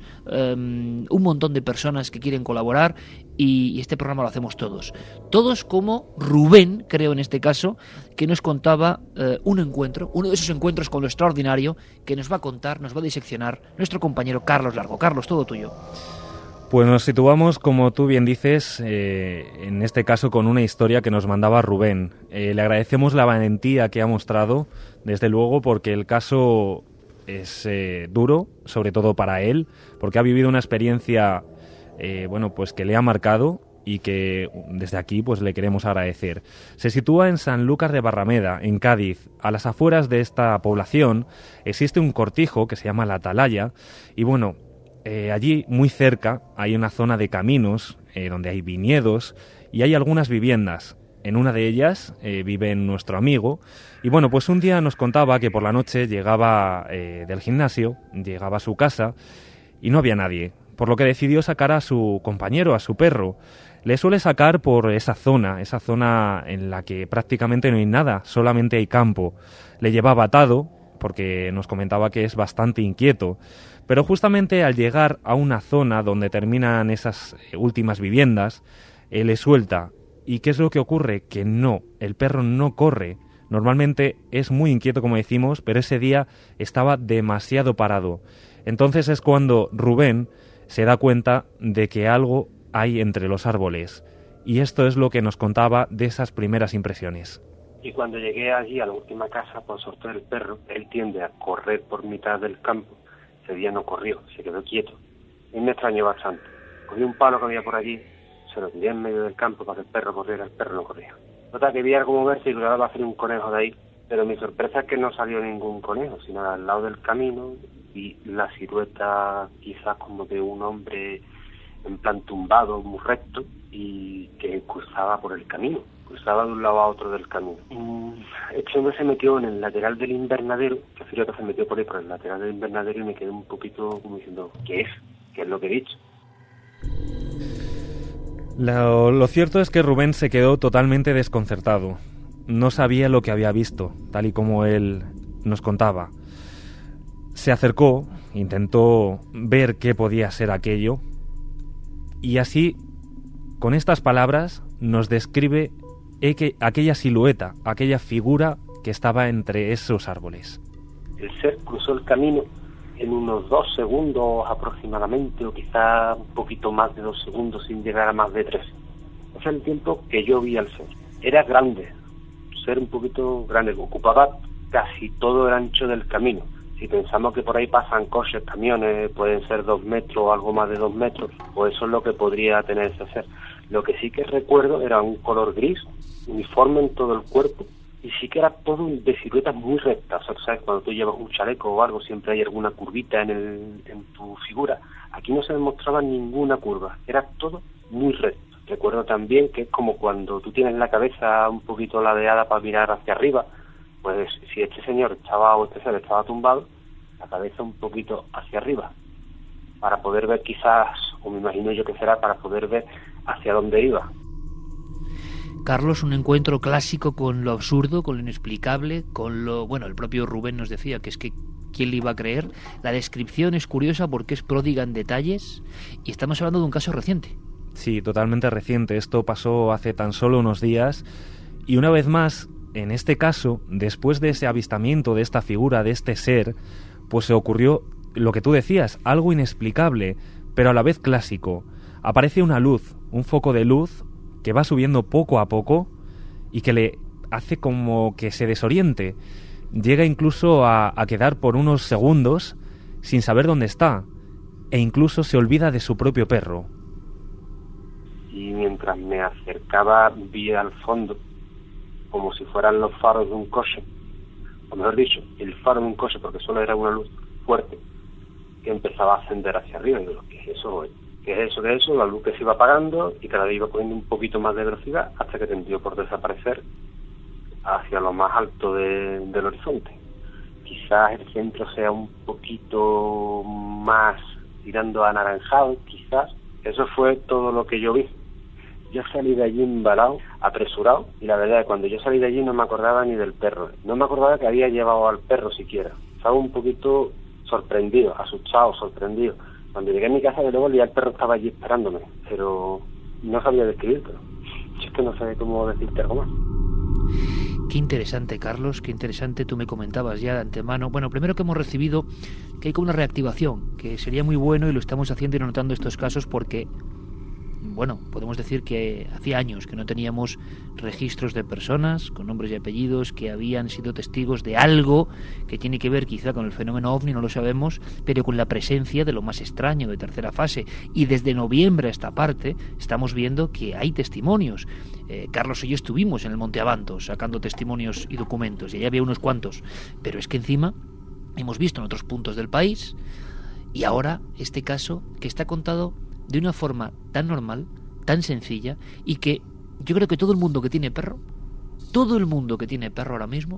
um, un montón de personas que quieren colaborar, y, y este programa lo hacemos todos. Todos como Rubén, creo en este caso, que nos contaba uh, un encuentro, uno de esos encuentros con lo extraordinario, que nos va a contar, nos va a diseccionar nuestro compañero Carlos Largo. Carlos, todo tuyo. Pues nos situamos, como tú bien dices, eh, en este caso con una historia que nos mandaba Rubén. Eh, le agradecemos la valentía que ha mostrado, desde luego, porque el caso es eh, duro, sobre todo para él, porque ha vivido una experiencia eh, bueno, pues que le ha marcado y que desde aquí pues le queremos agradecer. Se sitúa en Sanlúcar de Barrameda, en Cádiz. A las afueras de esta población existe un cortijo que se llama La Atalaya, y bueno, Eh, allí, muy cerca, hay una zona de caminos eh, donde hay viñedos y hay algunas viviendas. En una de ellas eh, vive nuestro amigo y bueno, pues un día nos contaba que por la noche llegaba eh, del gimnasio, llegaba a su casa y no había nadie, por lo que decidió sacar a su compañero, a su perro. Le suele sacar por esa zona, esa zona en la que prácticamente no hay nada, solamente hay campo. Le llevaba atado, porque nos comentaba que es bastante inquieto. Pero justamente al llegar a una zona donde terminan esas últimas viviendas, eh, le suelta. ¿Y qué es lo que ocurre? Que no, el perro no corre. Normalmente es muy inquieto, como decimos, pero ese día estaba demasiado parado. Entonces es cuando Rubén se da cuenta de que algo hay entre los árboles. Y esto es lo que nos contaba de esas primeras impresiones. Y cuando llegué allí a la última casa por soltar el perro, él tiende a correr por mitad del campo. Ese día no corrió, se quedó quieto. Y me extrañó bastante. Cogí un palo que había por allí, se lo tiré en medio del campo para que el perro corriera, el perro no corría. Nota que vi algo moverse y lograba hacer un conejo de ahí, pero mi sorpresa es que no salió ningún conejo, sino al lado del camino y la silueta quizás como de un hombre en plan tumbado, muy recto, y que cruzaba por el camino. Cruzaba de un lado a otro del camino. Este hombre se metió en el lateral del invernadero, que fíjate que se metió por ahí, por el lateral del invernadero, y me quedé un poquito como diciendo, ¿qué es? ¿Qué es lo que he dicho? Lo, lo cierto es que Rubén se quedó totalmente desconcertado. No sabía lo que había visto, tal y como él nos contaba. Se acercó, intentó ver qué podía ser aquello, y así, con estas palabras, nos describe aquella silueta, aquella figura que estaba entre esos árboles. El ser cruzó el camino en unos dos segundos aproximadamente, o quizá un poquito más de dos segundos sin llegar a más de tres. Ese es el tiempo que yo vi al ser. Era grande, ser un poquito grande, ocupaba casi todo el ancho del camino. Si pensamos que por ahí pasan coches, camiones, pueden ser dos metros o algo más de dos metros, pues eso es lo que podría tener ese ser. Lo que sí que recuerdo era un color gris, uniforme en todo el cuerpo, y sí que era todo de siluetas muy rectas. O sea, ¿sabes? Cuando tú llevas un chaleco o algo, siempre hay alguna curvita en, el, en tu figura. Aquí no se demostraba ninguna curva, era todo muy recto. Recuerdo también que es como cuando tú tienes la cabeza un poquito ladeada para mirar hacia arriba, pues si este señor estaba o este ser estaba tumbado, la cabeza un poquito hacia arriba, para poder ver quizás, o me imagino yo que será, para poder ver hacia dónde iba. Carlos, un encuentro clásico con lo absurdo, con lo inexplicable, con lo... Bueno, el propio Rubén nos decía que es que ¿quién le iba a creer? La descripción es curiosa porque es pródiga en detalles y estamos hablando de un caso reciente. Sí, totalmente reciente. Esto pasó hace tan solo unos días y una vez más, en este caso, después de ese avistamiento de esta figura, de este ser, pues se ocurrió lo que tú decías, algo inexplicable, pero a la vez clásico. Aparece una luz, un foco de luz que va subiendo poco a poco y que le hace como que se desoriente. Llega incluso a, a quedar por unos segundos sin saber dónde está e incluso se olvida de su propio perro. Y mientras me acercaba vi al fondo como si fueran los faros de un coche, o mejor dicho, el faro de un coche, porque solo era una luz fuerte que empezaba a ascender hacia arriba. Y digo, ¿qué es eso? ¿Qué es eso? ¿Qué es eso? La luz que se iba apagando y cada vez iba cogiendo un poquito más de velocidad hasta que tendió por desaparecer hacia lo más alto de, del horizonte. Quizás el centro sea un poquito más tirando a anaranjado, quizás, Eso fue todo lo que yo vi. Yo salí de allí embalado, apresurado, y la verdad es que cuando yo salí de allí no me acordaba ni del perro. No me acordaba que había llevado al perro siquiera. Estaba un poquito sorprendido, asustado, sorprendido. Cuando llegué a mi casa, de luego ya el perro estaba allí esperándome, pero no sabía describirlo. Es que no sé cómo decirte algo más. Qué interesante, Carlos, qué interesante. Tú me comentabas ya de antemano. Bueno, primero que hemos recibido que hay como una reactivación, que sería muy bueno, y lo estamos haciendo y anotando estos casos porque, bueno, podemos decir que hacía años que no teníamos registros de personas con nombres y apellidos que habían sido testigos de algo que tiene que ver quizá con el fenómeno ovni, no lo sabemos, pero con la presencia de lo más extraño de tercera fase. Y desde noviembre a esta parte estamos viendo que hay testimonios. Eh, Carlos y yo estuvimos en el Monte Abanto sacando testimonios y documentos, y allá había unos cuantos, pero es que encima hemos visto en otros puntos del país, y ahora este caso que está contado de una forma tan normal, tan sencilla, y que yo creo que todo el mundo que tiene perro, todo el mundo que tiene perro ahora mismo,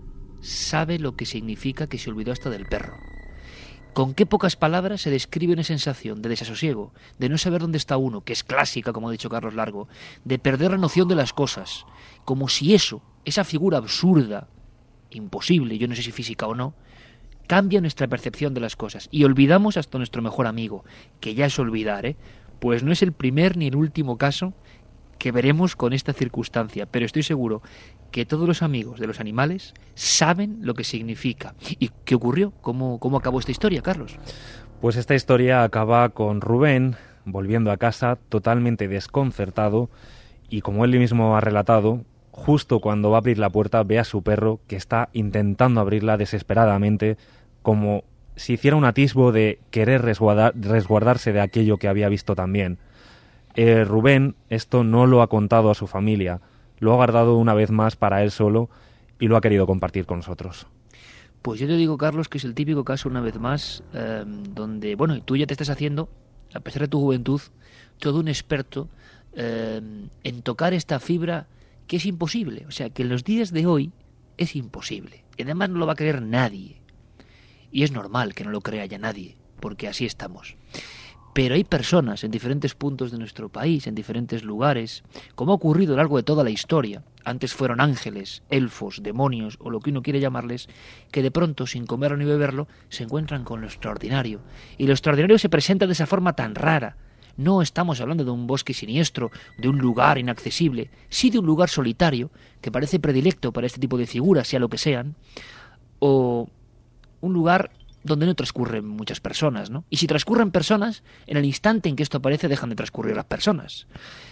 sabe lo que significa que se olvidó hasta del perro. Con qué pocas palabras se describe una sensación de desasosiego, de no saber dónde está uno, que es clásica, como ha dicho Carlos Largo, de perder la noción de las cosas, como si eso, esa figura absurda, imposible, yo no sé si física o no, cambia nuestra percepción de las cosas y olvidamos hasta nuestro mejor amigo, que ya es olvidar, ¿eh? Pues no es el primer ni el último caso que veremos con esta circunstancia, pero estoy seguro que todos los amigos de los animales saben lo que significa. ¿Y qué ocurrió? ¿Cómo, cómo acabó esta historia, Carlos? Pues esta historia acaba con Rubén volviendo a casa totalmente desconcertado y, como él mismo ha relatado, justo cuando va a abrir la puerta ve a su perro que está intentando abrirla desesperadamente, como si hiciera un atisbo de querer resguardar, resguardarse de aquello que había visto también. Eh, Rubén esto no lo ha contado a su familia, lo ha guardado una vez más para él solo y lo ha querido compartir con nosotros. Pues yo te digo, Carlos, que es el típico caso, una vez más, eh, donde, bueno, tú ya te estás haciendo, a pesar de tu juventud, todo un experto eh, en tocar esta fibra que es imposible. O sea, que en los días de hoy es imposible. Y además no lo va a creer nadie. Y es normal que no lo crea ya nadie, porque así estamos. Pero hay personas en diferentes puntos de nuestro país, en diferentes lugares, como ha ocurrido a lo largo de toda la historia. Antes fueron ángeles, elfos, demonios, o lo que uno quiere llamarles, que de pronto, sin comerlo ni beberlo, se encuentran con lo extraordinario. Y lo extraordinario se presenta de esa forma tan rara. No estamos hablando de un bosque siniestro, de un lugar inaccesible, sí de un lugar solitario, que parece predilecto para este tipo de figuras, sea lo que sean, o un lugar donde no transcurren muchas personas, ¿no? Y si transcurren personas, en el instante en que esto aparece dejan de transcurrir las personas.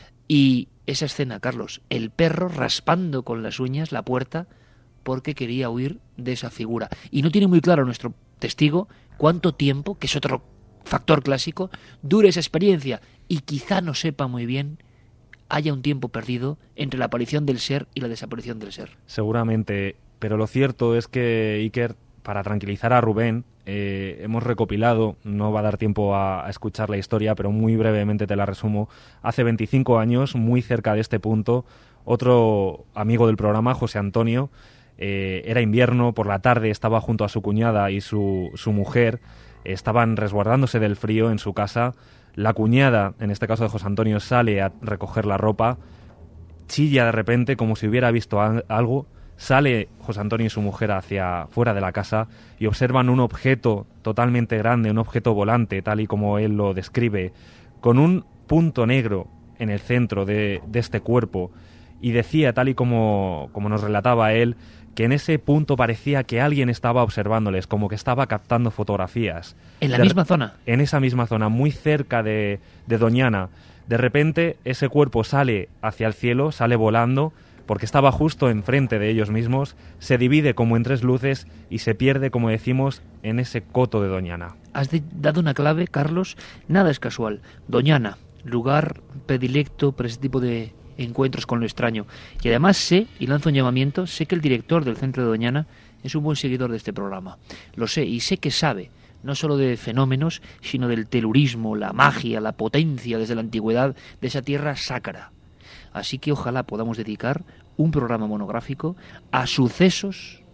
Y esa escena, Carlos, el perro raspando con las uñas la puerta porque quería huir de esa figura. Y no tiene muy claro nuestro testigo cuánto tiempo, que es otro factor clásico, dure esa experiencia. Y quizá no sepa muy bien, haya un tiempo perdido entre la aparición del ser y la desaparición del ser. Seguramente, pero lo cierto es que Iker, para tranquilizar a Rubén, eh, hemos recopilado, no va a dar tiempo a, a escuchar la historia, pero muy brevemente te la resumo. Hace veinticinco años, muy cerca de este punto, otro amigo del programa, José Antonio, eh, era invierno, por la tarde estaba junto a su cuñada y su, su mujer, estaban resguardándose del frío en su casa. La cuñada, en este caso de José Antonio, sale a recoger la ropa, chilla de repente como si hubiera visto a, algo. Sale José Antonio y su mujer hacia fuera de la casa y observan un objeto totalmente grande, un objeto volante, tal y como él lo describe, con un punto negro en el centro de, de este cuerpo. Y decía, tal y como, como nos relataba él, que en ese punto parecía que alguien estaba observándoles, como que estaba captando fotografías. ¿En la de, misma zona? En esa misma zona, muy cerca de, de Doñana. De repente ese cuerpo sale hacia el cielo, sale volando, porque estaba justo enfrente de ellos mismos, se divide como en tres luces y se pierde, como decimos, en ese coto de Doñana. Has de, dado una clave, Carlos, nada es casual. Doñana, lugar predilecto para ese tipo de encuentros con lo extraño. Y además sé, y lanzo un llamamiento, sé que el director del Centro de Doñana es un buen seguidor de este programa. Lo sé, y sé que sabe, no solo de fenómenos, sino del telurismo, la magia, la potencia desde la antigüedad de esa tierra sacra. Así que ojalá podamos dedicar un programa monográfico a sucesos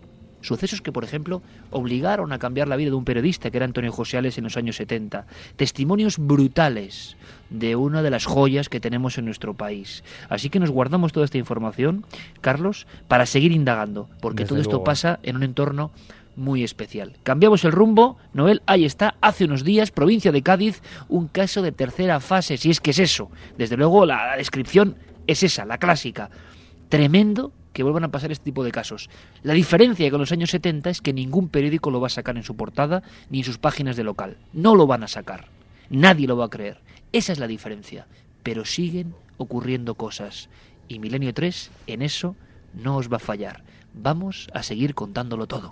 Sucesos que, por ejemplo, obligaron a cambiar la vida de un periodista que era Antonio José-Ales en los años setenta. Testimonios brutales de una de las joyas que tenemos en nuestro país. Así que nos guardamos toda esta información, Carlos, para seguir indagando, porque Desde todo esto luego. pasa en un entorno muy especial. Cambiamos el rumbo, Noel, ahí está, hace unos días, provincia de Cádiz, un caso de tercera fase, si es que es eso. Desde luego la, la descripción es esa, la clásica. Tremendo que vuelvan a pasar este tipo de casos. La diferencia con los años setenta es que ningún periódico lo va a sacar en su portada ni en sus páginas de local. No lo van a sacar. Nadie lo va a creer. Esa es la diferencia. Pero siguen ocurriendo cosas. Y Milenio tres en eso no os va a fallar. Vamos a seguir contándolo todo.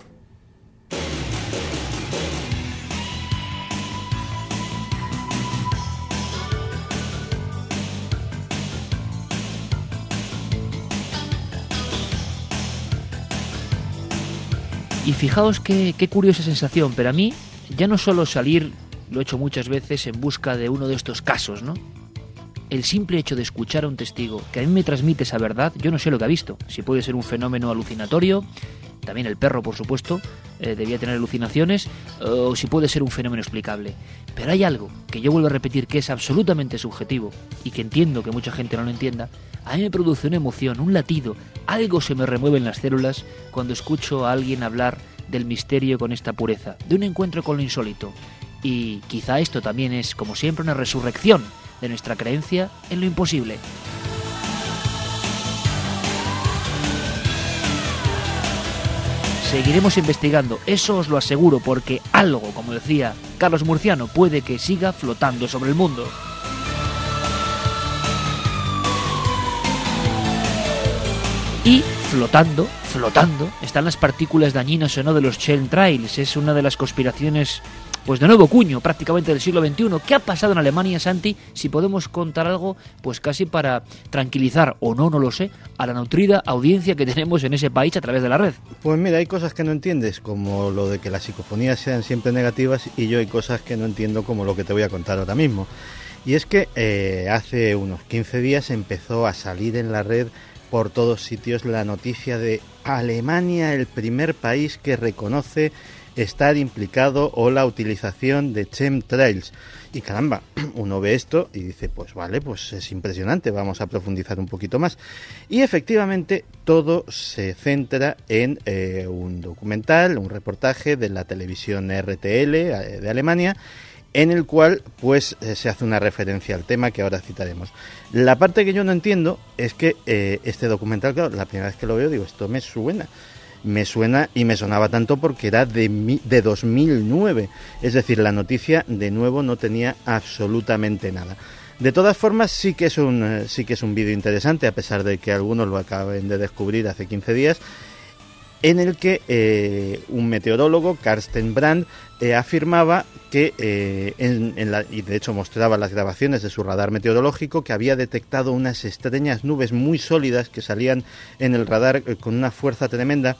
Y fijaos qué, qué curiosa sensación, pero a mí ya no solo salir, lo he hecho muchas veces, en busca de uno de estos casos, ¿no? El simple hecho de escuchar a un testigo que a mí me transmite esa verdad, yo no sé lo que ha visto, si puede ser un fenómeno alucinatorio, también el perro, por supuesto, eh, debía tener alucinaciones, o si puede ser un fenómeno explicable. Pero hay algo que yo vuelvo a repetir que es absolutamente subjetivo y que entiendo que mucha gente no lo entienda. A mí me produce una emoción, un latido, algo se me remueve en las células cuando escucho a alguien hablar del misterio con esta pureza, de un encuentro con lo insólito. Y quizá esto también es, como siempre, una resurrección de nuestra creencia en lo imposible. Seguiremos investigando, eso os lo aseguro, porque algo, como decía Carlos Murciano, puede que siga flotando sobre el mundo. Y flotando, flotando, están las partículas dañinas o no de los chemtrails. Es una de las conspiraciones, pues de nuevo cuño, prácticamente del siglo veintiuno. ¿Qué ha pasado en Alemania, Santi? Si podemos contar algo, pues casi para tranquilizar, o no, no lo sé, a la nutrida audiencia que tenemos en ese país a través de la red. Pues mira, hay cosas que no entiendes, como lo de que las psicofonías sean siempre negativas, y yo hay cosas que no entiendo, como lo que te voy a contar ahora mismo. Y es que eh, hace unos quince días empezó a salir en la red por todos sitios la noticia de Alemania, el primer país que reconoce estar implicado o la utilización de chemtrails. Y caramba, uno ve esto y dice, pues vale, pues es impresionante, vamos a profundizar un poquito más. Y efectivamente todo se centra en eh, un documental, un reportaje de la televisión R T L eh, de Alemania, en el cual pues eh, se hace una referencia al tema que ahora citaremos. La parte que yo no entiendo es que eh, este documental, claro, la primera vez que lo veo digo, esto me suena. Me suena y me sonaba tanto porque era de, mi, de dos mil nueve. Es decir, la noticia de nuevo no tenía absolutamente nada. De todas formas, sí que es un, sí que es un vídeo interesante, a pesar de que algunos lo acaben de descubrir hace quince días, en el que eh, un meteorólogo, Carsten Brandt, eh, afirmaba que, eh, en, en la, y de hecho mostraba las grabaciones de su radar meteorológico, que había detectado unas extrañas nubes muy sólidas que salían en el radar eh, con una fuerza tremenda,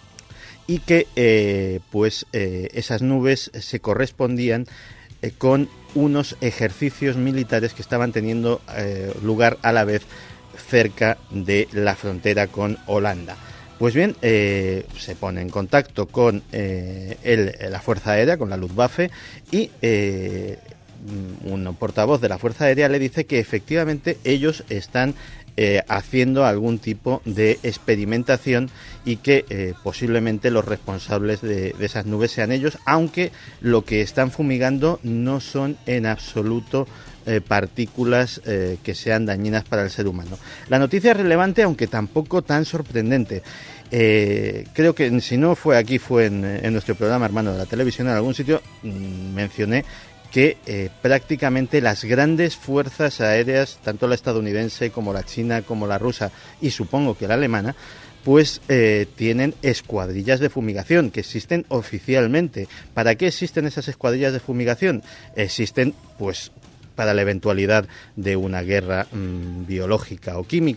y que eh, pues eh, esas nubes se correspondían eh, con unos ejercicios militares que estaban teniendo eh, lugar a la vez cerca de la frontera con Holanda. Pues bien, eh, se pone en contacto con eh, el, la Fuerza Aérea, con la Luftwaffe, y eh, un portavoz de la Fuerza Aérea le dice que efectivamente ellos están eh, haciendo algún tipo de experimentación y que eh, posiblemente los responsables de, de esas nubes sean ellos, aunque lo que están fumigando no son en absoluto Eh, partículas eh, que sean dañinas para el ser humano. La noticia es relevante, aunque tampoco tan sorprendente. Eh, creo que si no fue aquí, fue en, en nuestro programa hermano de la televisión, en algún sitio mmm, mencioné que eh, prácticamente las grandes fuerzas aéreas, tanto la estadounidense como la china, como la rusa y supongo que la alemana, pues eh, tienen escuadrillas de fumigación que existen oficialmente. ¿Para qué existen esas escuadrillas de fumigación? Existen, pues, para la eventualidad de una guerra mmm, biológica o química,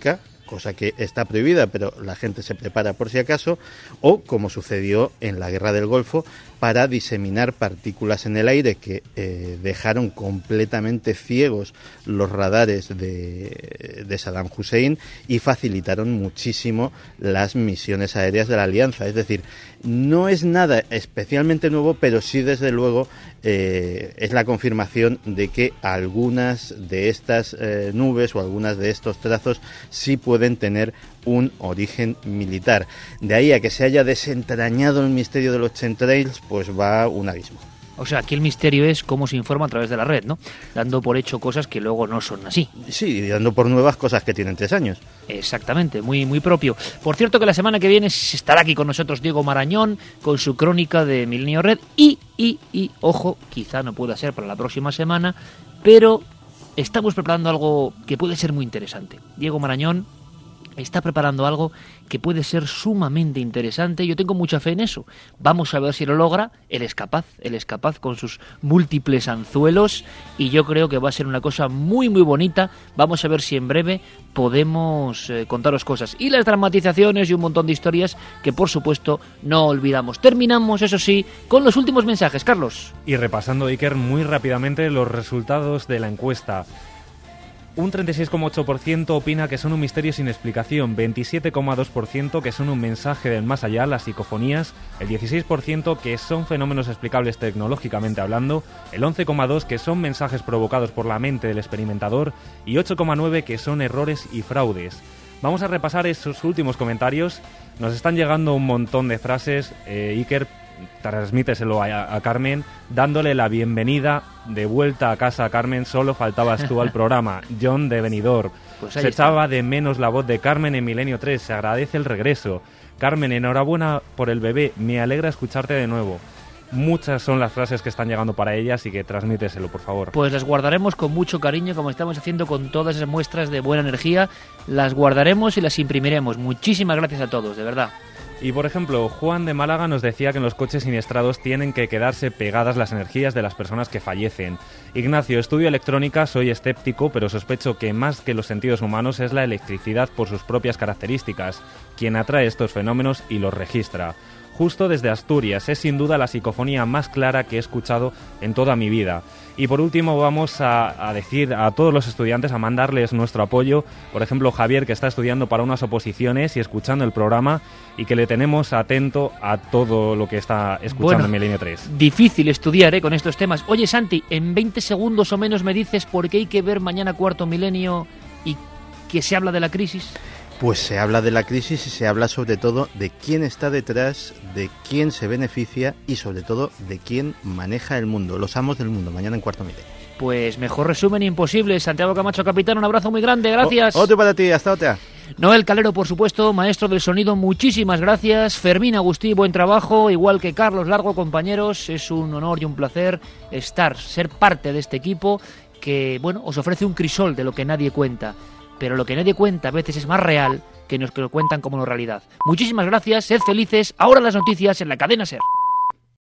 cosa que está prohibida, pero la gente se prepara por si acaso, o como sucedió en la Guerra del Golfo, para diseminar partículas en el aire que eh, dejaron completamente ciegos los radares de, de Saddam Hussein y facilitaron muchísimo las misiones aéreas de la Alianza. Es decir, no es nada especialmente nuevo, pero sí desde luego eh, es la confirmación de que algunas de estas eh, nubes o algunas de estos trazos sí pueden tener un origen militar. De ahí a que se haya desentrañado el misterio de los chemtrails, pues va un abismo. O sea, aquí el misterio es cómo se informa a través de la red, ¿no? Dando por hecho cosas que luego no son así. Sí, dando por nuevas cosas que tienen tres años. Exactamente, muy, muy propio. Por cierto, que la semana que viene estará aquí con nosotros Diego Marañón con su crónica de Milenio Red y, y, y, ojo, quizá no pueda ser para la próxima semana, pero estamos preparando algo que puede ser muy interesante. Diego Marañón está preparando algo que puede ser sumamente interesante. Yo tengo mucha fe en eso. Vamos a ver si lo logra. Él es capaz, él es capaz con sus múltiples anzuelos y yo creo que va a ser una cosa muy muy bonita. Vamos a ver si en breve podemos eh, contaros cosas. Y las dramatizaciones y un montón de historias que por supuesto no olvidamos. Terminamos, eso sí, con los últimos mensajes. Carlos. Y repasando, Iker, muy rápidamente los resultados de la encuesta. Un treinta y seis coma ocho por ciento opina que son un misterio sin explicación, veintisiete coma dos por ciento que son un mensaje del más allá, las psicofonías, el dieciséis por ciento que son fenómenos explicables tecnológicamente hablando, el once coma dos por ciento que son mensajes provocados por la mente del experimentador y ocho coma nueve por ciento que son errores y fraudes. Vamos a repasar esos últimos comentarios. Nos están llegando un montón de frases. eh, Iker, transmíteselo a, a Carmen, dándole la bienvenida de vuelta a casa. Carmen, solo faltabas tú al programa. John de Benidorm. Pues se echaba de menos la voz de Carmen en Milenio tres, se agradece el regreso. Carmen, enhorabuena por el bebé, me alegra escucharte de nuevo. Muchas son las frases que están llegando para ella, así que transmíteselo, por favor. Pues las guardaremos con mucho cariño, como estamos haciendo con todas esas muestras de buena energía. Las guardaremos y las imprimiremos. Muchísimas gracias a todos, de verdad. Y por ejemplo, Juan de Málaga nos decía que en los coches siniestrados tienen que quedarse pegadas las energías de las personas que fallecen. Ignacio, estudio electrónica, soy escéptico, pero sospecho que más que los sentidos humanos es la electricidad por sus propias características, quien atrae estos fenómenos y los registra. Justo desde Asturias, es sin duda la psicofonía más clara que he escuchado en toda mi vida. Y por último vamos a, a decir a todos los estudiantes, a mandarles nuestro apoyo. Por ejemplo, Javier, que está estudiando para unas oposiciones y escuchando el programa, y que le tenemos atento a todo lo que está escuchando bueno, en Milenio tres. Difícil estudiar ¿eh? con estos temas. Oye, Santi, en veinte segundos o menos me dices por qué hay que ver mañana Cuarto Milenio y que se habla de la crisis. Pues se habla de la crisis y se habla sobre todo de quién está detrás, de quién se beneficia y sobre todo de quién maneja el mundo, los amos del mundo, mañana en Cuarto Milenio. Pues mejor resumen imposible. Santiago Camacho, capitán, un abrazo muy grande, gracias. O, otro para ti, hasta otra. Noel Calero, por supuesto, maestro del sonido, muchísimas gracias. Fermín Agustí, buen trabajo, igual que Carlos Largo, compañeros. Es un honor y un placer estar, ser parte de este equipo que, bueno, os ofrece un crisol de lo que nadie cuenta. Pero lo que nadie cuenta a veces es más real que nos que lo cuentan como no realidad. Muchísimas gracias, sed felices. Ahora las noticias en la cadena SER.